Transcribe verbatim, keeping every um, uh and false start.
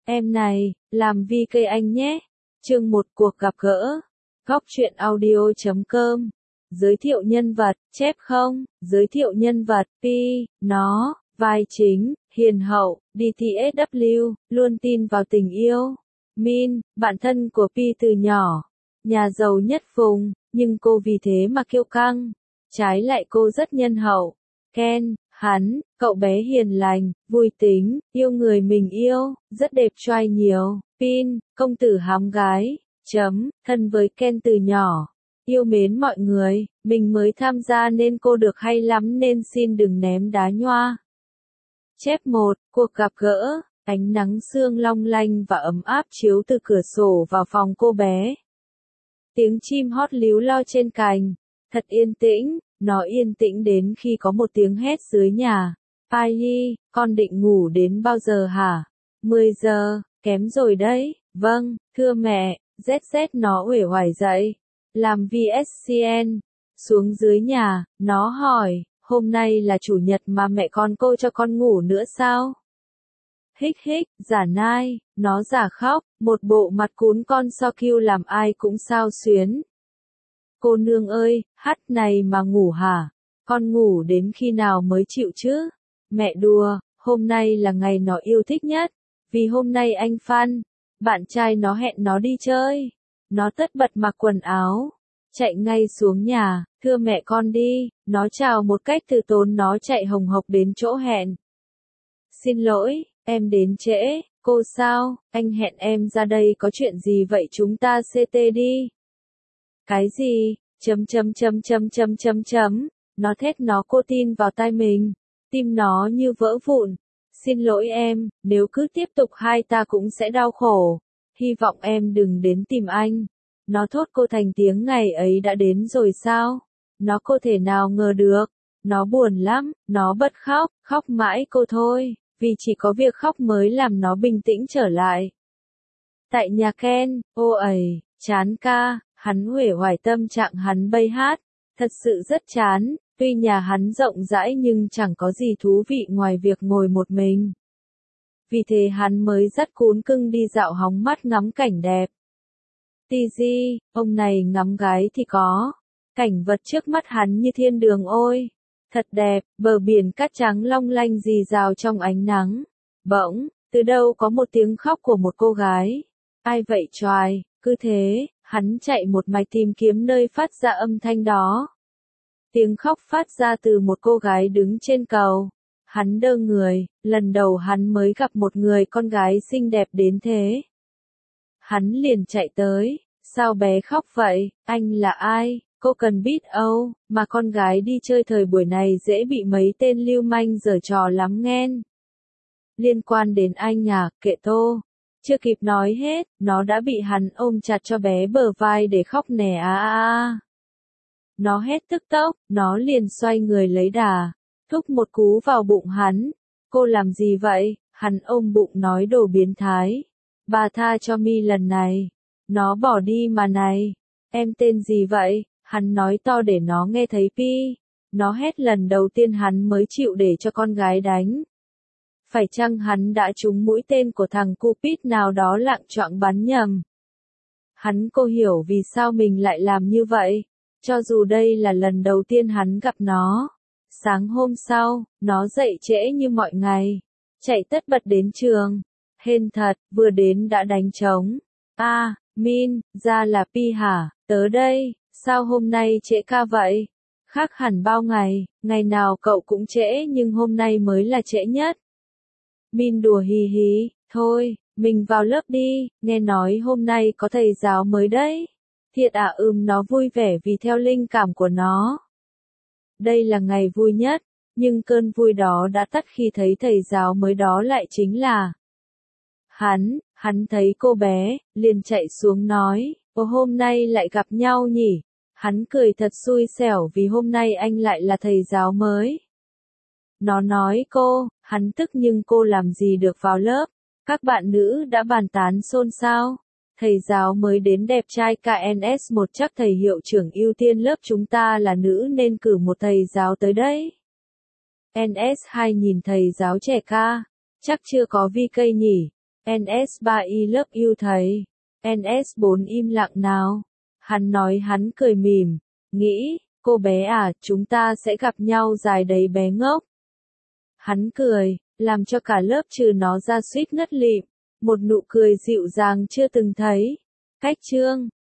Em này, làm vi ca anh nhé. Chương một cuộc gặp gỡ. Góc truyện audio chấm com. Giới thiệu nhân vật, chép không? Giới thiệu nhân vật, Pi, nó, vai chính, hiền hậu, đê tê ét vê, luôn tin vào tình yêu. Min, bạn thân của Pi từ nhỏ. Nhà giàu nhất vùng, nhưng cô vì thế mà kiêu căng. Trái lại cô rất nhân hậu. Ken, hắn, cậu bé hiền lành, vui tính, yêu người mình yêu, rất đẹp trai nhiều. Pin, công tử hám gái, chấm, thân với Ken từ nhỏ, yêu mến mọi người, mình mới tham gia nên cô được hay lắm nên xin đừng ném đá nhoa. Chép một, cuộc gặp gỡ, ánh nắng sương long lanh và ấm áp chiếu từ cửa sổ vào phòng cô bé. Tiếng chim hót líu lo trên cành, thật yên tĩnh. Nó yên tĩnh đến khi có một tiếng hét dưới nhà. Ai, con định ngủ đến bao giờ hả? mười giờ, kém rồi đấy. Vâng, thưa mẹ. dét dét nó uể oải dậy. Làm vê ét xê en. Xuống dưới nhà, nó hỏi, hôm nay là chủ nhật mà mẹ con cô cho con ngủ nữa sao? Hích hích, giả nai, nó giả khóc, một bộ mặt cún con so kiêu làm ai cũng sao xuyến. Cô nương ơi, hắt này mà ngủ hả? Con ngủ đến khi nào mới chịu chứ? Mẹ đùa, hôm nay là ngày nó yêu thích nhất. Vì hôm nay anh Phan, bạn trai nó hẹn nó đi chơi. Nó tất bật mặc quần áo, chạy ngay xuống nhà, thưa mẹ con đi. Nó chào một cách từ tốn, nó chạy hồng hộc đến chỗ hẹn. Xin lỗi, em đến trễ. Cô sao? Anh hẹn em ra đây có chuyện gì vậy, chúng ta xê tê đi. Cái gì? Chấm chấm chấm chấm chấm chấm chấm. Nó thét, nó cô tin vào tai mình. Tim nó như vỡ vụn. Xin lỗi em, nếu cứ tiếp tục hai ta cũng sẽ đau khổ. Hy vọng em đừng đến tìm anh. Nó thốt cô thành tiếng, ngày ấy đã đến rồi sao? Nó cô thể nào ngờ được. Nó buồn lắm, nó bật khóc, khóc mãi cô thôi. Vì chỉ có việc khóc mới làm nó bình tĩnh trở lại. Tại nhà Ken, ô ầy, chán ca. Hắn uể oải, tâm trạng hắn bây hát, thật sự rất chán, tuy nhà hắn rộng rãi nhưng chẳng có gì thú vị ngoài việc ngồi một mình. Vì thế hắn mới dắt cún cưng đi dạo hóng mát ngắm cảnh đẹp. Tì di, ông này ngắm gái thì có, cảnh vật trước mắt hắn như thiên đường ôi, thật đẹp, bờ biển cát trắng long lanh rì rào trong ánh nắng. Bỗng, từ đâu có một tiếng khóc của một cô gái. Ai vậy choài, cứ thế. Hắn chạy một mạch tìm kiếm nơi phát ra âm thanh đó. Tiếng khóc phát ra từ một cô gái đứng trên cầu. Hắn đơ người, lần đầu hắn mới gặp một người con gái xinh đẹp đến thế. Hắn liền chạy tới, sao bé khóc vậy, anh là ai, cô cần biết âu, mà con gái đi chơi thời buổi này dễ bị mấy tên lưu manh giở trò lắm nghen. Liên quan đến anh à, kệ tô. Chưa kịp nói hết, nó đã bị hắn ôm chặt cho bé bờ vai để khóc nè a a a. Nó hét tức tốc, nó liền xoay người lấy đà, thúc một cú vào bụng hắn. Cô làm gì vậy? Hắn ôm bụng nói đồ biến thái. Bà tha cho mi lần này. Nó bỏ đi mà này. Em tên gì vậy? Hắn nói to để nó nghe thấy. Pi. Nó hét lần đầu tiên hắn mới chịu để cho con gái đánh. Phải chăng hắn đã trúng mũi tên của thằng Cupid nào đó lạng choạng bắn nhầm? Hắn cô hiểu vì sao mình lại làm như vậy, cho dù đây là lần đầu tiên hắn gặp nó. Sáng hôm sau, nó dậy trễ như mọi ngày, chạy tất bật đến trường. Hên thật, vừa đến đã đánh trống. A, à, Min, ra là Pi hả, tớ đây, sao hôm nay trễ ca vậy? Khác hẳn bao ngày, ngày nào cậu cũng trễ nhưng hôm nay mới là trễ nhất. Min đùa hì hì, thôi, mình vào lớp đi, nghe nói hôm nay có thầy giáo mới đấy. Thiệt à? Ừm, nó vui vẻ vì theo linh cảm của nó. Đây là ngày vui nhất, nhưng cơn vui đó đã tắt khi thấy thầy giáo mới đó lại chính là hắn. Hắn thấy cô bé, liền chạy xuống nói, ồ hôm nay lại gặp nhau nhỉ. Hắn cười thật xui xẻo vì hôm nay anh lại là thầy giáo mới. Nó nói cô, hắn tức nhưng cô làm gì được vào lớp. Các bạn nữ đã bàn tán xôn xao. Thầy giáo mới đến đẹp trai ca en ét một, chắc thầy hiệu trưởng ưu tiên lớp chúng ta là nữ nên cử một thầy giáo tới đấy. en ét hai nhìn thầy giáo trẻ ca, chắc chưa có vi ca nhỉ. en ét ba I love you thầy. en ét bốn im lặng nào. Hắn nói hắn cười mỉm, nghĩ, cô bé à, chúng ta sẽ gặp nhau dài đấy bé ngốc. Hắn cười, làm cho cả lớp trừ nó ra suýt ngất lịm, một nụ cười dịu dàng chưa từng thấy. Cách chương